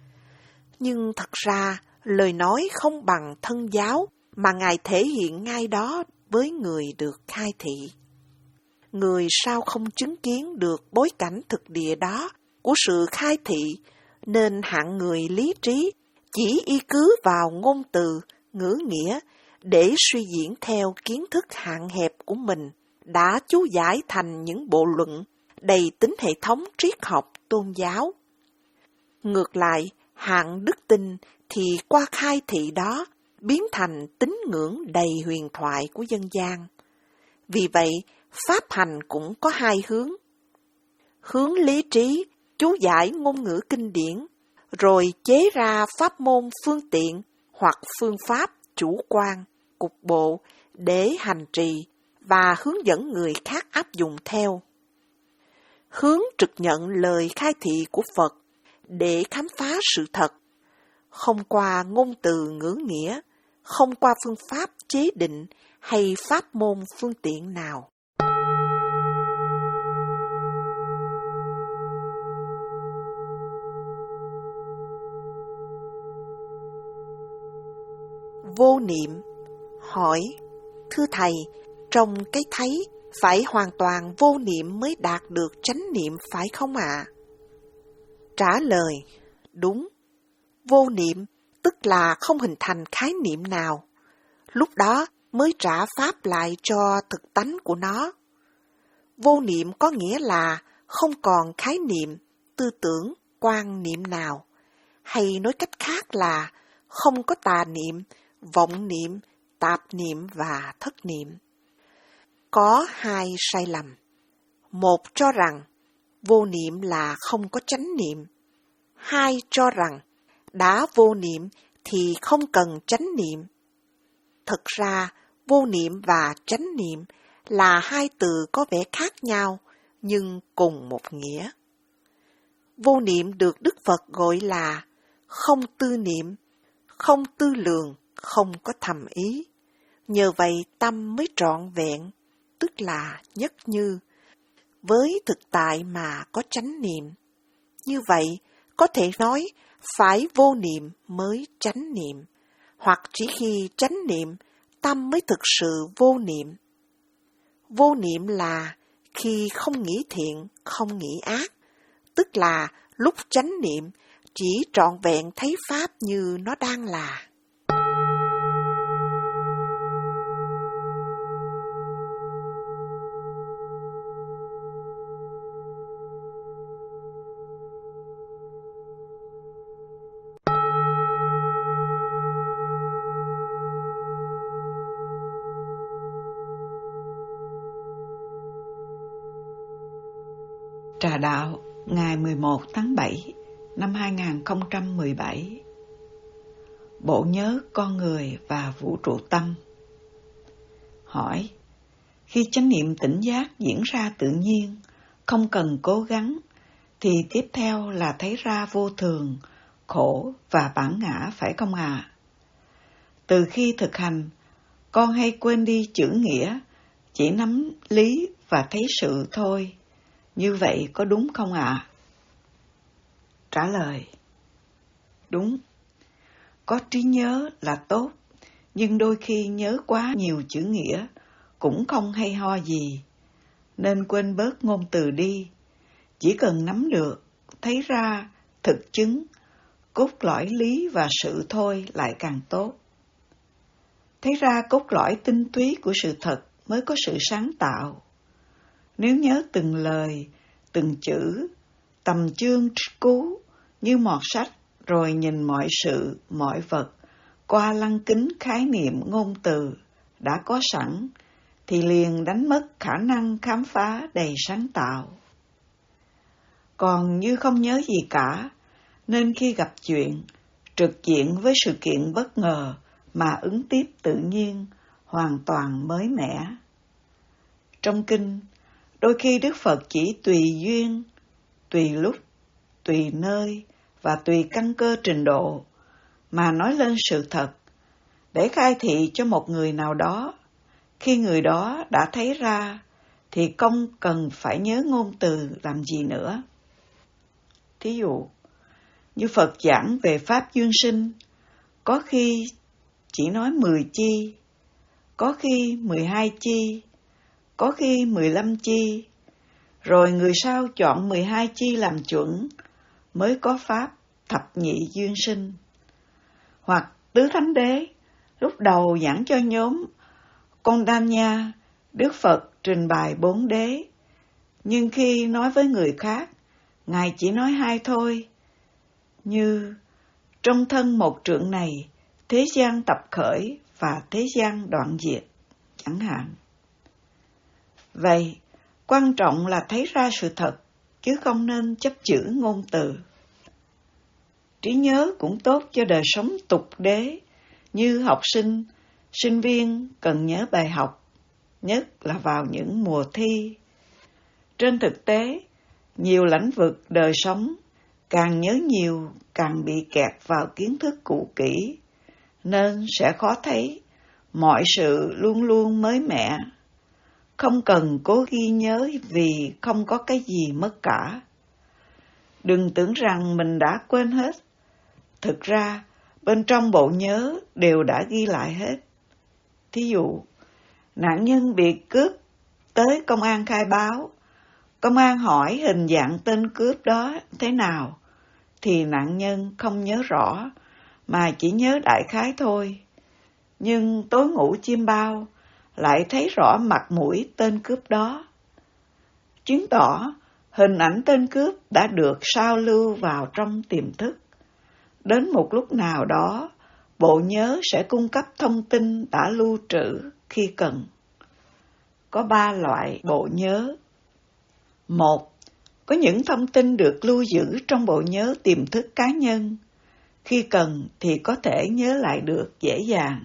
Nhưng thật ra lời nói không bằng thân giáo mà Ngài thể hiện ngay đó với người được khai thị. Người sao không chứng kiến được bối cảnh thực địa đó của sự khai thị, nên hạng người lý trí chỉ y cứ vào ngôn từ, ngữ nghĩa để suy diễn theo kiến thức hạn hẹp của mình, đã chú giải thành những bộ luận đầy tính hệ thống triết học tôn giáo. Ngược lại, hạng đức tin thì qua khai thị đó biến thành tín ngưỡng đầy huyền thoại của dân gian. Vì vậy, pháp hành cũng có hai hướng. Hướng lý trí, chú giải ngôn ngữ kinh điển, rồi chế ra pháp môn phương tiện hoặc phương pháp chủ quan, cục bộ để hành trì và hướng dẫn người khác áp dụng theo. Hướng trực nhận lời khai thị của Phật để khám phá sự thật, không qua ngôn từ ngữ nghĩa, không qua phương pháp chế định hay pháp môn phương tiện nào. Vô niệm. Hỏi: thưa Thầy, trong cái thấy phải hoàn toàn vô niệm mới đạt được chánh niệm phải không ạ? À? Trả lời: đúng. Vô niệm tức là không hình thành khái niệm nào. Lúc đó mới trả pháp lại cho thực tánh của nó. Vô niệm có nghĩa là không còn khái niệm, tư tưởng, quan niệm nào. Hay nói cách khác là không có tà niệm, vọng niệm, tạp niệm và thất niệm. Có hai sai lầm. Một cho rằng vô niệm là không có chánh niệm. Hai cho rằng đã vô niệm thì không cần chánh niệm. Thật ra, vô niệm và chánh niệm là hai từ có vẻ khác nhau, nhưng cùng một nghĩa. Vô niệm được Đức Phật gọi là không tư niệm, không tư lường, không có thầm ý. Nhờ vậy tâm mới trọn vẹn, tức là nhất như, với thực tại mà có chánh niệm. Như vậy, có thể nói phải vô niệm mới chánh niệm, hoặc chỉ khi chánh niệm, tâm mới thực sự vô niệm. Vô niệm là khi không nghĩ thiện, không nghĩ ác, tức là lúc chánh niệm chỉ trọn vẹn thấy Pháp như nó đang là. Trà Đạo, ngày mười một tháng bảy năm hai nghìn không trăm mười bảy. Bộ nhớ con người và vũ trụ tâm. Hỏi: khi chánh niệm tỉnh giác diễn ra tự nhiên, không cần cố gắng, thì tiếp theo là thấy ra vô thường, khổ và bản ngã, phải không ạ? À? Từ khi thực hành, con hay quên đi chữ nghĩa, chỉ nắm lý và thấy sự thôi. Như vậy có đúng không ạ? À? Trả lời: đúng. Có trí nhớ là tốt, nhưng đôi khi nhớ quá nhiều chữ nghĩa cũng không hay ho gì, nên quên bớt ngôn từ đi. Chỉ cần nắm được, thấy ra, thực chứng, cốt lõi lý và sự thôi lại càng tốt. Thấy ra cốt lõi tinh túy của sự thật mới có sự sáng tạo. Nếu nhớ từng lời, từng chữ, tầm chương cú như mọt sách, rồi nhìn mọi sự, mọi vật qua lăng kính khái niệm ngôn từ đã có sẵn, thì liền đánh mất khả năng khám phá đầy sáng tạo. Còn như không nhớ gì cả, nên khi gặp chuyện, trực diện với sự kiện bất ngờ mà ứng tiếp tự nhiên, hoàn toàn mới mẻ. Trong kinh, đôi khi Đức Phật chỉ tùy duyên, tùy lúc, tùy nơi và tùy căn cơ trình độ mà nói lên sự thật, để khai thị cho một người nào đó. Khi người đó đã thấy ra, thì không cần phải nhớ ngôn từ làm gì nữa. Thí dụ, như Phật giảng về Pháp duyên sinh, có khi chỉ nói mười chi, có khi mười hai chi, có khi mười lăm chi, rồi người sau chọn mười hai chi làm chuẩn, mới có Pháp thập nhị duyên sinh. Hoặc Tứ Thánh Đế, lúc đầu giảng cho nhóm Kondanya, Đức Phật trình bày bốn đế, nhưng khi nói với người khác, Ngài chỉ nói hai thôi, như trong thân một trượng này, thế gian tập khởi và thế gian đoạn diệt, chẳng hạn. Vậy, quan trọng là thấy ra sự thật, chứ không nên chấp chữ ngôn từ. Trí nhớ cũng tốt cho đời sống tục đế, như học sinh, sinh viên cần nhớ bài học, nhất là vào những mùa thi. Trên thực tế, nhiều lĩnh vực đời sống, càng nhớ nhiều càng bị kẹt vào kiến thức cũ kỹ, nên sẽ khó thấy, mọi sự luôn luôn mới mẻ. Không cần cố ghi nhớ vì không có cái gì mất cả. Đừng tưởng rằng mình đã quên hết. Thực ra, bên trong bộ nhớ đều đã ghi lại hết. Thí dụ, nạn nhân bị cướp tới công an khai báo. Công an hỏi hình dạng tên cướp đó thế nào, thì nạn nhân không nhớ rõ, mà chỉ nhớ đại khái thôi. Nhưng tối ngủ chim bao, lại thấy rõ mặt mũi tên cướp đó. Chứng tỏ hình ảnh tên cướp đã được sao lưu vào trong tiềm thức. Đến một lúc nào đó, bộ nhớ sẽ cung cấp thông tin đã lưu trữ khi cần. Có ba loại bộ nhớ. Một, có những thông tin được lưu giữ trong bộ nhớ tiềm thức cá nhân. Khi cần thì có thể nhớ lại được dễ dàng.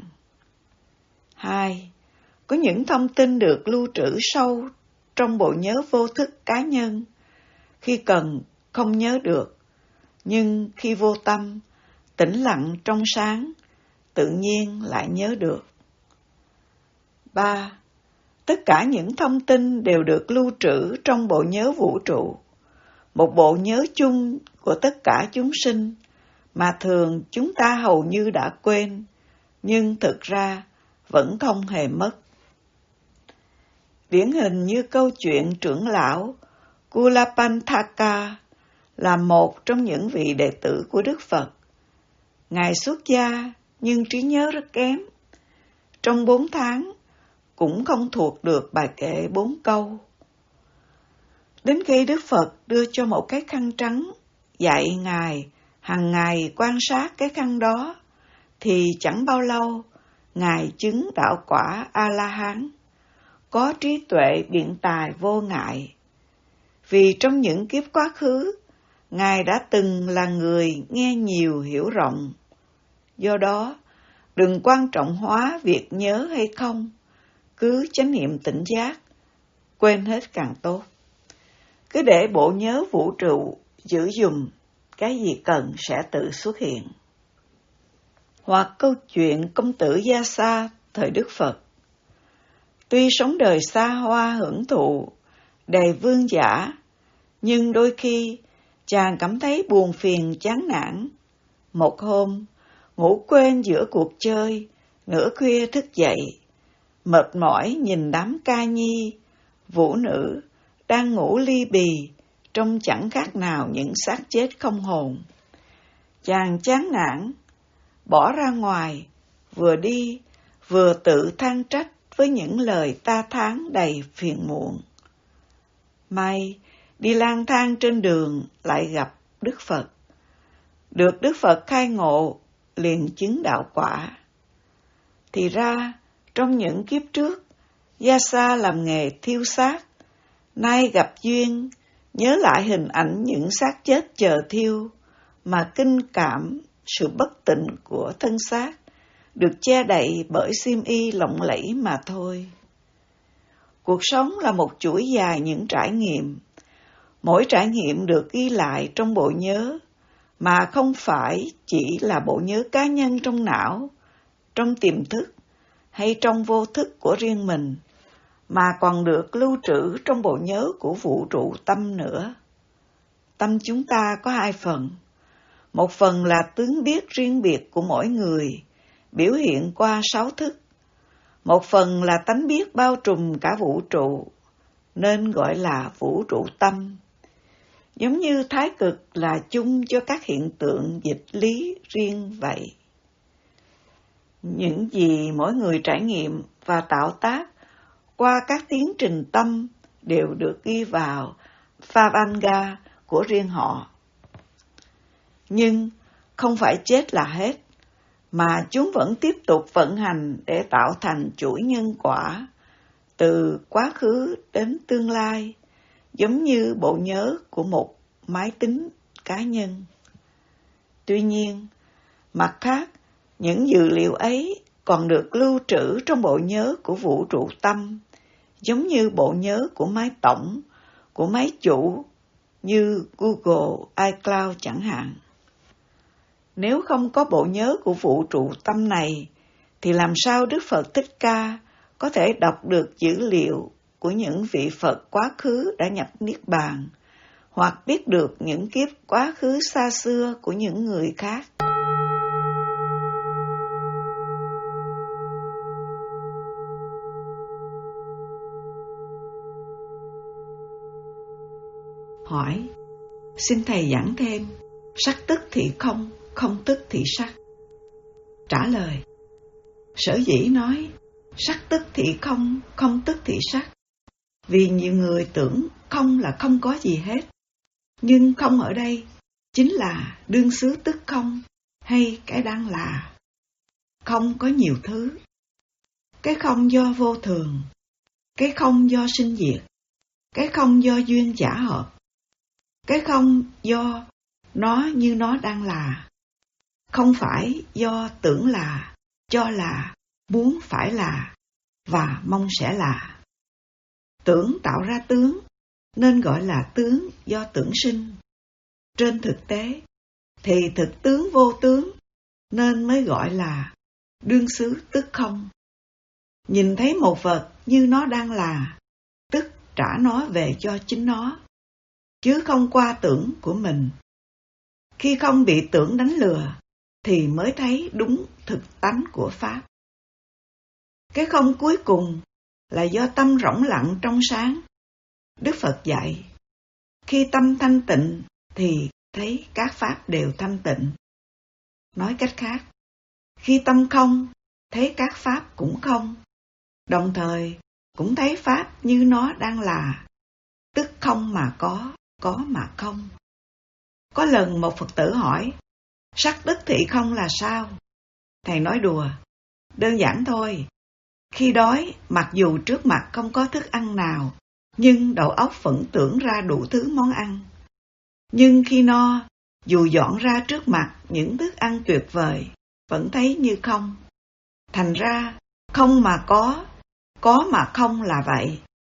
Hai, có những thông tin được lưu trữ sâu trong bộ nhớ vô thức cá nhân. Khi cần không nhớ được, nhưng khi vô tâm, tĩnh lặng trong sáng, tự nhiên lại nhớ được. ba. Tất cả những thông tin đều được lưu trữ trong bộ nhớ vũ trụ, một bộ nhớ chung của tất cả chúng sinh mà thường chúng ta hầu như đã quên, nhưng thực ra vẫn không hề mất. Điển hình như câu chuyện trưởng lão Kulapantaka là một trong những vị đệ tử của Đức Phật. Ngài xuất gia nhưng trí nhớ rất kém. Trong bốn tháng cũng không thuộc được bài kệ bốn câu. Đến khi Đức Phật đưa cho một cái khăn trắng, dạy Ngài hàng ngày quan sát cái khăn đó, thì chẳng bao lâu Ngài chứng đạo quả A-la-hán, có trí tuệ biện tài vô ngại. Vì trong những kiếp quá khứ, Ngài đã từng là người nghe nhiều hiểu rộng. Do đó, đừng quan trọng hóa việc nhớ hay không, cứ chánh niệm tỉnh giác, quên hết càng tốt. Cứ để bộ nhớ vũ trụ giữ dùm, cái gì cần sẽ tự xuất hiện. Hoặc câu chuyện công tử Gia Sa thời Đức Phật. Tuy sống đời xa hoa hưởng thụ, đầy vương giả, nhưng đôi khi chàng cảm thấy buồn phiền chán nản. Một hôm, ngủ quên giữa cuộc chơi, nửa khuya thức dậy, mệt mỏi nhìn đám ca nhi, vũ nữ, đang ngủ ly bì, trông chẳng khác nào những xác chết không hồn. Chàng chán nản, bỏ ra ngoài, vừa đi, vừa tự than trách với những lời ta thán đầy phiền muộn. May, đi lang thang trên đường lại gặp Đức Phật. Được Đức Phật khai ngộ, liền chứng đạo quả. Thì ra, trong những kiếp trước, Gia Sa làm nghề thiêu xác, nay gặp duyên, nhớ lại hình ảnh những xác chết chờ thiêu, mà kinh cảm sự bất tịnh của thân xác, được che đậy bởi xiêm y lộng lẫy mà thôi. Cuộc sống là một chuỗi dài những trải nghiệm. Mỗi trải nghiệm được ghi lại trong bộ nhớ, mà không phải chỉ là bộ nhớ cá nhân trong não, trong tiềm thức hay trong vô thức của riêng mình, mà còn được lưu trữ trong bộ nhớ của vũ trụ tâm nữa. Tâm chúng ta có hai phần. Một phần là tướng biết riêng biệt của mỗi người, biểu hiện qua sáu thức. Một phần là tánh biết bao trùm cả vũ trụ, nên gọi là vũ trụ tâm. Giống như thái cực là chung cho các hiện tượng dịch lý riêng vậy. Những gì mỗi người trải nghiệm và tạo tác qua các tiến trình tâm đều được ghi vào Phavanga của riêng họ. Nhưng không phải chết là hết, mà chúng vẫn tiếp tục vận hành để tạo thành chuỗi nhân quả, từ quá khứ đến tương lai, giống như bộ nhớ của một máy tính cá nhân. Tuy nhiên, mặt khác, những dữ liệu ấy còn được lưu trữ trong bộ nhớ của vũ trụ tâm, giống như bộ nhớ của máy tổng, của máy chủ, như Google, iCloud chẳng hạn. Nếu không có bộ nhớ của vũ trụ tâm này, thì làm sao Đức Phật Thích Ca có thể đọc được dữ liệu của những vị Phật quá khứ đã nhập Niết Bàn, hoặc biết được những kiếp quá khứ xa xưa của những người khác? Hỏi: xin Thầy giảng thêm, sắc tức thì không, không tức thì sắc. Trả lời: sở dĩ nói sắc tức thì không, không tức thì sắc, vì nhiều người tưởng không là không có gì hết. Nhưng không ở đây chính là đương xứ tức không, hay cái đang là. Không có nhiều thứ. Cái không do vô thường, cái không do sinh diệt, cái không do duyên giả hợp, cái không do nó như nó đang là. Không phải do tưởng là, cho là, muốn phải là, và mong sẽ là. Tưởng tạo ra tướng, nên gọi là tướng do tưởng sinh. Trên thực tế, thì thực tướng vô tướng, nên mới gọi là đương xứ tức không. Nhìn thấy một vật như nó đang là, tức trả nó về cho chính nó, chứ không qua tưởng của mình. Khi không bị tưởng đánh lừa, thì mới thấy đúng thực tánh của Pháp. Cái không cuối cùng là do tâm rỗng lặng trong sáng. Đức Phật dạy, khi tâm thanh tịnh thì thấy các Pháp đều thanh tịnh. Nói cách khác, khi tâm không, thấy các Pháp cũng không, đồng thời cũng thấy Pháp như nó đang là, tức không mà có, có mà không. Có lần một Phật tử hỏi, sắc tức thị không là sao? Thầy nói đùa, đơn giản thôi. Khi đói, mặc dù trước mặt không có thức ăn nào, nhưng đầu óc vẫn tưởng ra đủ thứ món ăn. Nhưng khi no, dù dọn ra trước mặt những thức ăn tuyệt vời, vẫn thấy như không. Thành ra, không mà có, có mà không là vậy.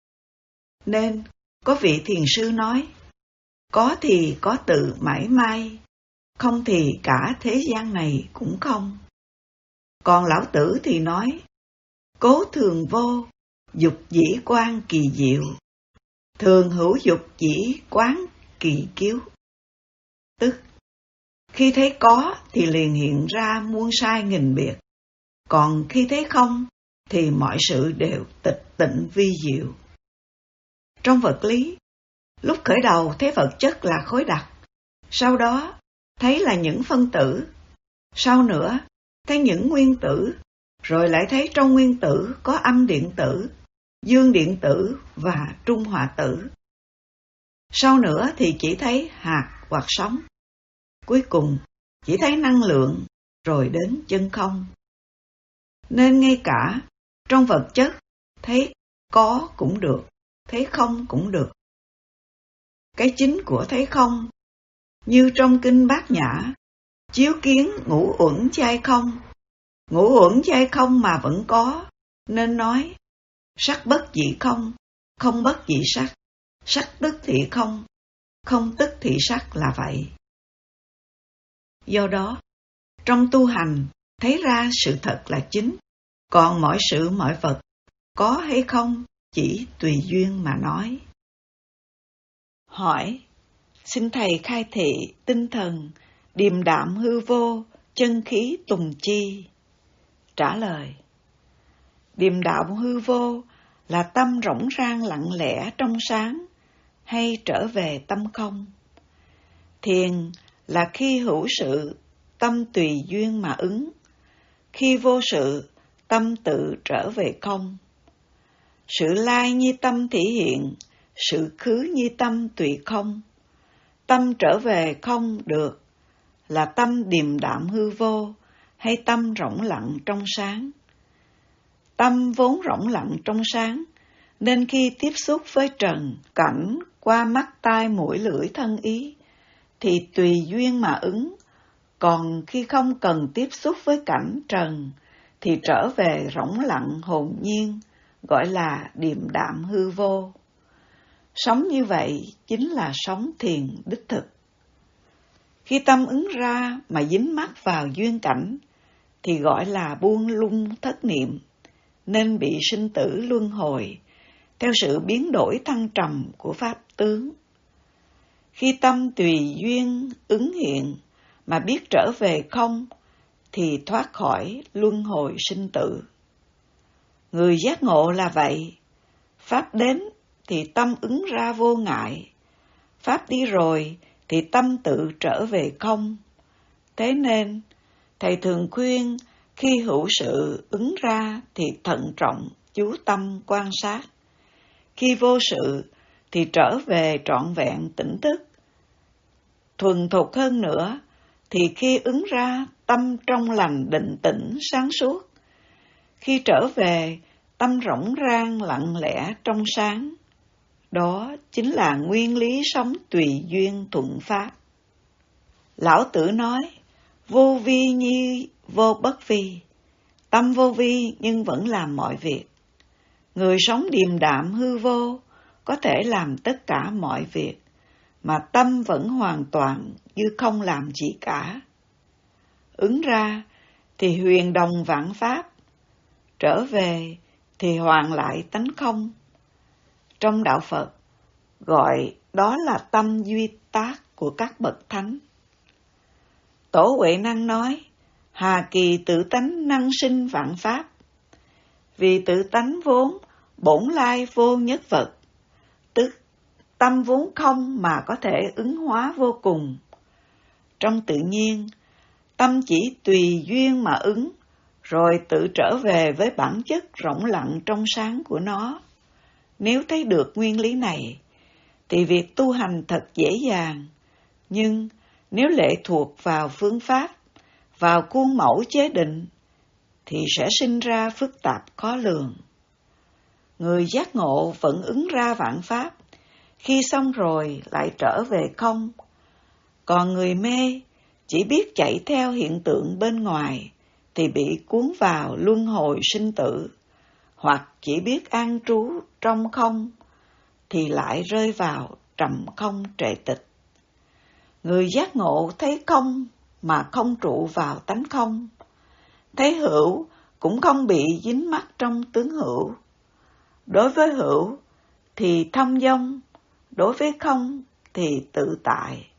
Nên, có vị thiền sư nói, có thì có tự mãi may, không thì cả thế gian này cũng không. Còn lão tử thì nói, cố thường vô, dục dĩ quan kỳ diệu, thường hữu dục dĩ quán kỳ kiếu. Tức, khi thấy có thì liền hiện ra muôn sai nghìn biệt, còn khi thấy không thì mọi sự đều tịch tịnh vi diệu. Trong vật lý, lúc khởi đầu thấy vật chất là khối đặc, sau đó thấy là những phân tử, sau nữa thấy những nguyên tử, rồi lại thấy trong nguyên tử có âm điện tử, dương điện tử và trung hòa tử. Sau nữa thì chỉ thấy hạt hoặc sóng. Cuối cùng chỉ thấy năng lượng, rồi đến chân không. Nên ngay cả trong vật chất, thấy có cũng được, thấy không cũng được. Cái chính của thấy không, như trong kinh Bát Nhã, chiếu kiến ngũ uẩn chay không. Ngũ uẩn chay không mà vẫn có, nên nói, sắc bất dị không, không bất dị sắc, sắc tức thị không, không tức thị sắc là vậy. Do đó, trong tu hành, thấy ra sự thật là chính, còn mọi sự mọi vật, có hay không, chỉ tùy duyên mà nói. Hỏi, xin Thầy khai thị tinh thần, điềm đạm hư vô, chân khí tùng chi. Trả lời, điềm đạm hư vô là tâm rỗng rang lặng lẽ trong sáng, hay trở về tâm không. Thiền là khi hữu sự, tâm tùy duyên mà ứng. Khi vô sự, tâm tự trở về không. Sự lai như tâm thể hiện, sự khứ như tâm tùy không. Tâm trở về không được, là tâm điềm đạm hư vô, hay tâm rỗng lặng trong sáng. Tâm vốn rỗng lặng trong sáng, nên khi tiếp xúc với trần, cảnh, qua mắt tai mũi lưỡi thân ý, thì tùy duyên mà ứng, còn khi không cần tiếp xúc với cảnh trần, thì trở về rỗng lặng hồn nhiên, gọi là điềm đạm hư vô. Sống như vậy chính là sống thiền đích thực. Khi tâm ứng ra mà dính mắc vào duyên cảnh, thì gọi là buông lung thất niệm, nên bị sinh tử luân hồi, theo sự biến đổi thăng trầm của pháp tướng. Khi tâm tùy duyên ứng hiện, mà biết trở về không, thì thoát khỏi luân hồi sinh tử. Người giác ngộ là vậy, pháp đến thì tâm ứng ra vô ngại, pháp đi rồi thì tâm tự trở về không. Thế nên, Thầy thường khuyên khi hữu sự ứng ra thì thận trọng, chú tâm quan sát. Khi vô sự thì trở về trọn vẹn tỉnh thức. Thuần thục hơn nữa thì khi ứng ra tâm trong lành định tĩnh sáng suốt. Khi trở về tâm rỗng rang lặng lẽ trong sáng. Đó chính là nguyên lý sống tùy duyên thuận pháp. Lão Tử nói, vô vi như vô bất vi, tâm vô vi nhưng vẫn làm mọi việc. Người sống điềm đạm hư vô có thể làm tất cả mọi việc, mà tâm vẫn hoàn toàn như không làm gì cả. Ứng ra thì huyền đồng vạn pháp, trở về thì hoàn lại tánh không. Trong đạo Phật, gọi đó là tâm duy tác của các bậc thánh. Tổ Huệ Năng nói, hà kỳ tự tánh năng sinh vạn pháp, vì tự tánh vốn bổn lai vô nhất vật, tức tâm vốn không mà có thể ứng hóa vô cùng. Trong tự nhiên, tâm chỉ tùy duyên mà ứng, rồi tự trở về với bản chất rỗng lặng trong sáng của nó. Nếu thấy được nguyên lý này, thì việc tu hành thật dễ dàng, nhưng nếu lệ thuộc vào phương pháp, vào khuôn mẫu chế định, thì sẽ sinh ra phức tạp khó lường. Người giác ngộ vẫn ứng ra vạn pháp, khi xong rồi lại trở về không. Còn người mê chỉ biết chạy theo hiện tượng bên ngoài, thì bị cuốn vào luân hồi sinh tử, hoặc chỉ biết an trú trong không, thì lại rơi vào trầm không trệ tịch. Người giác ngộ thấy không mà không trụ vào tánh không, thấy hữu cũng không bị dính mắc trong tướng hữu. Đối với hữu thì thông dong, đối với không thì tự tại.